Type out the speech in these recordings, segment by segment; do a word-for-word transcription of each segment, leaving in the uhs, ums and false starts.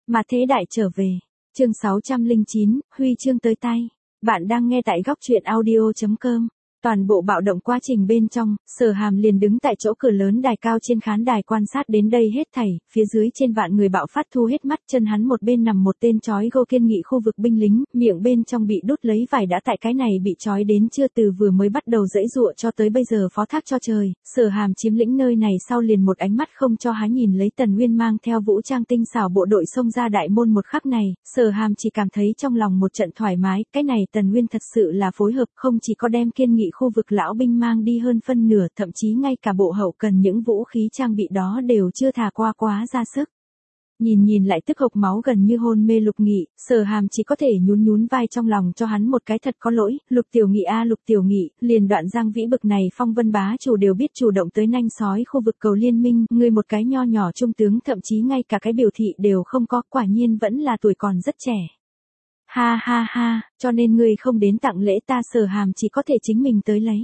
Mà thế đại trở về. Chương sáu trăm lẻ chín, huy chương tới tay. Bạn đang nghe tại góc truyện audio chấm com. Toàn bộ bạo động quá trình bên trong, Sở Hàm liền đứng tại chỗ cửa lớn đài cao trên khán đài quan sát đến đây hết thảy, phía dưới trên vạn người bạo phát thu hết mắt, chân hắn một bên nằm một tên trói gô kiên nghị khu vực binh lính, miệng bên trong bị đút lấy vải đã tại cái này bị trói đến chưa từ vừa mới bắt đầu dãy dụa cho tới bây giờ phó thác cho trời. Sở Hàm chiếm lĩnh nơi này sau liền một ánh mắt không cho há nhìn lấy Tần Nguyên mang theo vũ trang tinh xảo bộ đội xông ra đại môn một khắc này, Sở Hàm chỉ cảm thấy trong lòng một trận thoải mái, cái này Tần Nguyên thật sự là phối hợp, không chỉ có đem kiên nghị khu vực lão binh mang đi hơn phân nửa, thậm chí ngay cả bộ hậu cần những vũ khí trang bị đó đều chưa thả qua quá ra sức. Nhìn nhìn lại tức hộc máu gần như hôn mê Lục Nghị, Sở Hàm chỉ có thể nhún nhún vai trong lòng cho hắn một cái thật có lỗi, Lục Tiểu Nghị a Lục Tiểu Nghị, liền Đoạn Giang Vĩ bực này phong vân bá chủ đều biết chủ động tới nanh sói khu vực cầu liên minh, ngươi một cái nho nhỏ trung tướng thậm chí ngay cả cái biểu thị đều không có, quả nhiên vẫn là tuổi còn rất trẻ. Ha ha ha, cho nên ngươi không đến tặng lễ ta, Sở Hàm chỉ có thể chính mình tới lấy.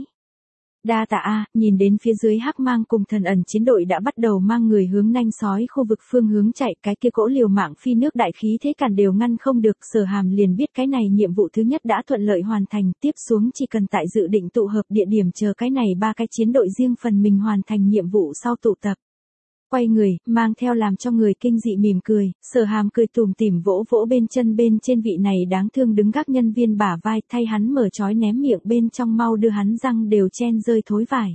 Đa tạ a, nhìn đến phía dưới Hắc Mang cùng Thần Ẩn chiến đội đã bắt đầu mang người hướng nanh sói khu vực phương hướng chạy, cái kia cỗ liều mạng phi nước đại khí thế cản đều ngăn không được, Sở Hàm liền biết cái này nhiệm vụ thứ nhất đã thuận lợi hoàn thành, tiếp xuống chỉ cần tại dự định tụ hợp địa điểm chờ cái này ba cái chiến đội riêng phần mình hoàn thành nhiệm vụ sau tụ tập. Quay người, mang theo làm cho người kinh dị mỉm cười, Sở Hàm cười tủm tỉm vỗ vỗ bên chân bên trên vị này đáng thương đứng gác nhân viên bả vai, thay hắn mở trói ném miệng bên trong mau đưa hắn răng đều chen rơi thối vải.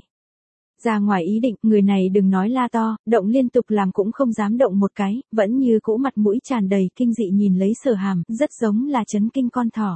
Ra ngoài ý định, người này đừng nói la to, động liên tục làm cũng không dám động một cái, vẫn như cũ mặt mũi tràn đầy kinh dị nhìn lấy Sở Hàm, rất giống là chấn kinh con thỏ.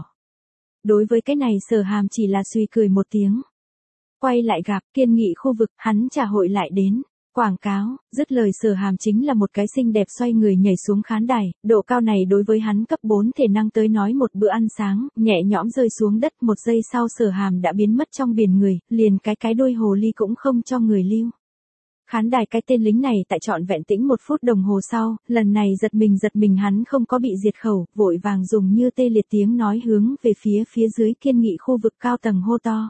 Đối với cái này Sở Hàm chỉ là suy cười một tiếng. Quay lại gặp, kiên nghị khu vực, hắn trả hội lại đến. Quảng cáo, dứt lời Sở Hàm chính là một cái xinh đẹp xoay người nhảy xuống khán đài, độ cao này đối với hắn cấp bốn thể năng tới nói một bữa ăn sáng, nhẹ nhõm rơi xuống đất, một giây sau Sở Hàm đã biến mất trong biển người, liền cái cái đuôi hồ ly cũng không cho người lưu. Khán đài cái tên lính này tại trọn vẹn tĩnh một phút đồng hồ sau, lần này giật mình giật mình hắn không có bị diệt khẩu, vội vàng dùng như tê liệt tiếng nói hướng về phía phía dưới kiên nghị khu vực cao tầng hô to.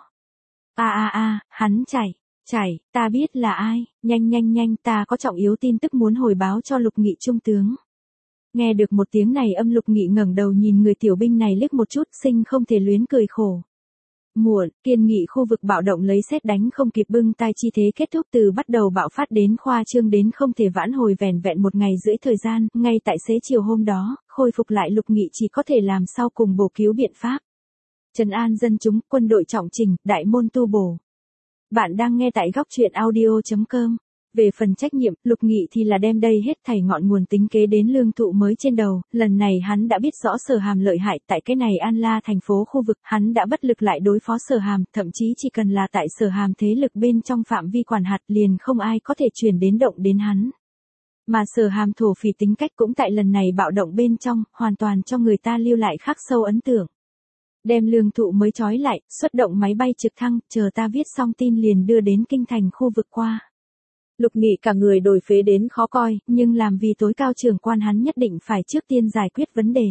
A a a, hắn chạy. Chảy, ta biết là ai, nhanh nhanh nhanh, ta có trọng yếu tin tức muốn hồi báo cho Lục Nghị trung tướng. Nghe được một tiếng này âm Lục Nghị ngẩng đầu nhìn người tiểu binh này liếc một chút, sinh không thể luyến cười khổ. Muộn, kiên nghị khu vực bạo động lấy sét đánh không kịp bưng tay chi thế kết thúc từ bắt đầu bạo phát đến khoa trương đến không thể vãn hồi vẻn vẹn một ngày rưỡi thời gian, ngay tại xế chiều hôm đó, khôi phục lại Lục Nghị chỉ có thể làm sau cùng bổ cứu biện pháp. Trấn an dân chúng, quân đội trọng trình, đại môn tu bổ. Bạn đang nghe tại góc truyện audio chấm com. Về phần trách nhiệm, Lục Nghị thì là đem đây hết thảy ngọn nguồn tính kế đến Lương Thụ mới trên đầu, lần này hắn đã biết rõ Sở Hàm lợi hại, tại cái này An La thành phố khu vực, hắn đã bất lực lại đối phó Sở Hàm, thậm chí chỉ cần là tại Sở Hàm thế lực bên trong phạm vi quản hạt liền không ai có thể truyền đến động đến hắn. Mà Sở Hàm thổ phỉ tính cách cũng tại lần này bạo động bên trong, hoàn toàn cho người ta lưu lại khắc sâu ấn tượng. Đem Lương Thụ mới trói lại, xuất động máy bay trực thăng, chờ ta viết xong tin liền đưa đến kinh thành khu vực qua. Lục Nghị cả người đổi phế đến khó coi, nhưng làm vì tối cao trưởng quan hắn nhất định phải trước tiên giải quyết vấn đề.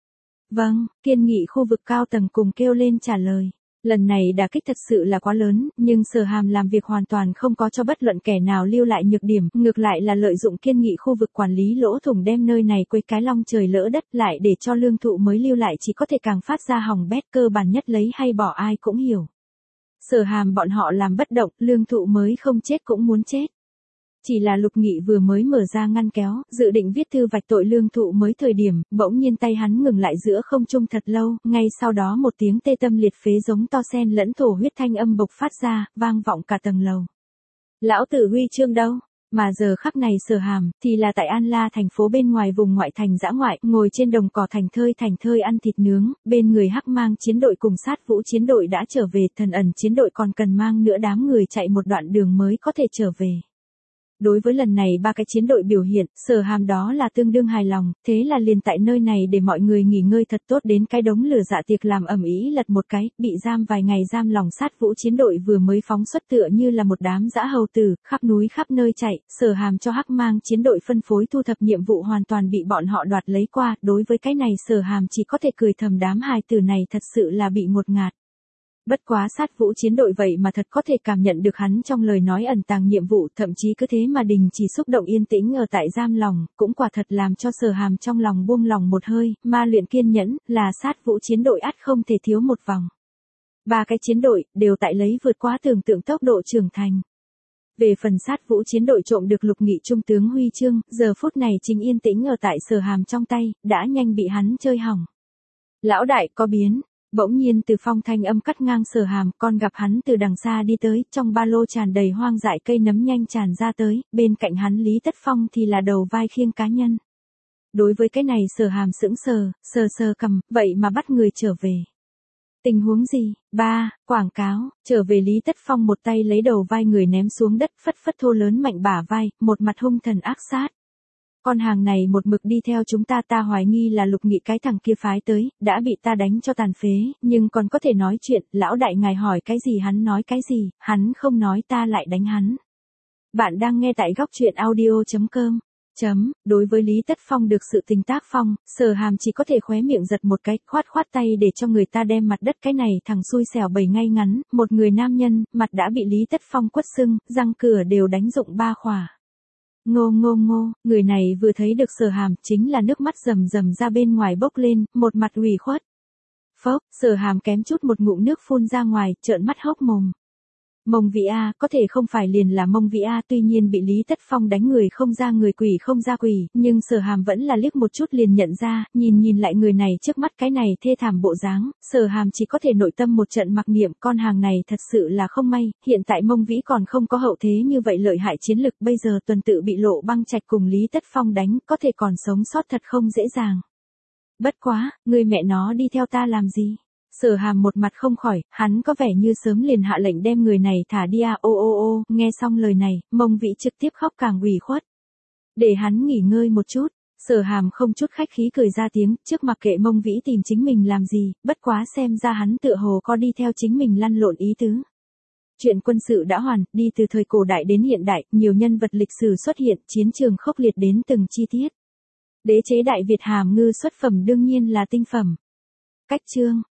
Vâng, kiên nghị khu vực cao tầng cùng kêu lên trả lời. Lần này đả kích thật sự là quá lớn, nhưng Sở Hàm làm việc hoàn toàn không có cho bất luận kẻ nào lưu lại nhược điểm, ngược lại là lợi dụng kiên nghị khu vực quản lý lỗ thủng đem nơi này quấy cái long trời lỡ đất lại để cho Lương Thụ mới lưu lại chỉ có thể càng phát ra hỏng bét, cơ bản nhất lấy hay bỏ ai cũng hiểu. Sở Hàm bọn họ làm bất động, Lương Thụ mới không chết cũng muốn chết. Chỉ là Lục Nghị vừa mới mở ra ngăn kéo, dự định viết thư vạch tội Lương Thụ mới thời điểm, bỗng nhiên tay hắn ngừng lại giữa không trung thật lâu, ngay sau đó một tiếng tê tâm liệt phế giống to sen lẫn thổ huyết thanh âm bộc phát ra, vang vọng cả tầng lầu. Lão tử huy chương đâu? Mà giờ khắc này Sở Hàm, thì là tại An La thành phố bên ngoài vùng ngoại thành dã ngoại, ngồi trên đồng cỏ thành thơi thành thơi ăn thịt nướng, bên người Hắc Mang chiến đội cùng Sát Vũ chiến đội đã trở về, Thần Ẩn chiến đội còn cần mang nữa đám người chạy một đoạn đường mới có thể trở về. Đối với lần này ba cái chiến đội biểu hiện, Sở Hàm đó là tương đương hài lòng, thế là liền tại nơi này để mọi người nghỉ ngơi thật tốt đến cái đống lửa dạ tiệc làm ầm ĩ lật một cái, bị giam vài ngày giam lòng Sát Vũ chiến đội vừa mới phóng xuất tựa như là một đám dã hầu tử, khắp núi khắp nơi chạy, Sở Hàm cho Hắc Mang chiến đội phân phối thu thập nhiệm vụ hoàn toàn bị bọn họ đoạt lấy qua, đối với cái này Sở Hàm chỉ có thể cười thầm đám hài tử này thật sự là bị ngột ngạt. Bất quá sát vũ chiến đội vậy mà thật có thể cảm nhận được hắn trong lời nói ẩn tàng nhiệm vụ, thậm chí cứ thế mà đình chỉ xúc động yên tĩnh ở tại giam lòng, cũng quả thật làm cho Sở Hàm trong lòng buông lòng một hơi, ma luyện kiên nhẫn, là sát vũ chiến đội ắt không thể thiếu một vòng. Ba cái chiến đội, đều tại lấy vượt quá tưởng tượng tốc độ trưởng thành. Về phần sát vũ chiến đội trộm được lục nghị trung tướng huy chương, giờ phút này chính yên tĩnh ở tại Sở Hàm trong tay, đã nhanh bị hắn chơi hỏng. Lão đại có biến. Bỗng nhiên từ phong thanh âm cắt ngang Sở Hàm, con gặp hắn từ đằng xa đi tới, trong ba lô tràn đầy hoang dại cây nấm nhanh tràn ra tới, bên cạnh hắn Lý Tất Phong thì là đầu vai khiêng cá nhân. Đối với cái này Sở Hàm sững sờ, sờ sờ cầm, vậy mà bắt người trở về. Tình huống gì? Ba, quảng cáo, trở về Lý Tất Phong một tay lấy đầu vai người ném xuống đất, phất phất thô lớn mạnh bả vai, một mặt hung thần ác sát. Con hàng này một mực đi theo chúng ta, ta hoài nghi là Lục Nghị cái thằng kia phái tới, đã bị ta đánh cho tàn phế, nhưng còn có thể nói chuyện, lão đại ngài hỏi cái gì hắn nói cái gì, hắn không nói ta lại đánh hắn. Bạn đang nghe tại góc truyện audio chấm com. Chấm, đối với Lý Tất Phong được sự tình tác phong, Sở Hàm chỉ có thể khóe miệng giật một cái, khoát khoát tay để cho người ta đem mặt đất cái này thằng xui xẻo bầy ngay ngắn, một người nam nhân, mặt đã bị Lý Tất Phong quất sưng, răng cửa đều đánh rụng ba khỏa. Ngô ngô ngô, người này vừa thấy được Sở Hàm, chính là nước mắt rầm rầm ra bên ngoài bốc lên, một mặt ủy khuất. Phốc, Sở Hàm kém chút một ngụm nước phun ra ngoài, trợn mắt hốc mồm. Mông Vĩ A, có thể không phải liền là Mông Vĩ A, tuy nhiên bị Lý Tất Phong đánh người không ra người quỷ không ra quỷ, nhưng Sở Hàm vẫn là liếc một chút liền nhận ra, nhìn nhìn lại người này trước mắt cái này thê thảm bộ dáng, Sở Hàm chỉ có thể nội tâm một trận mặc niệm, con hàng này thật sự là không may, hiện tại Mông Vĩ còn không có hậu thế như vậy lợi hại chiến lực, bây giờ tuần tự bị Lộ Băng Trạch cùng Lý Tất Phong đánh, có thể còn sống sót thật không dễ dàng. Bất quá, người mẹ nó đi theo ta làm gì? Sở Hàm một mặt không khỏi, hắn có vẻ như sớm liền hạ lệnh đem người này thả đi à, ô ô ô, nghe xong lời này, Mông Vĩ trực tiếp khóc càng ủy khuất. Để hắn nghỉ ngơi một chút, Sở Hàm không chút khách khí cười ra tiếng, trước mặc kệ Mông Vĩ tìm chính mình làm gì, bất quá xem ra hắn tựa hồ có đi theo chính mình lăn lộn ý tứ. Chuyện quân sự đã hoàn, đi từ thời cổ đại đến hiện đại, nhiều nhân vật lịch sử xuất hiện, chiến trường khốc liệt đến từng chi tiết. Đế chế Đại Việt hàm ngư xuất phẩm đương nhiên là tinh phẩm. Cách chương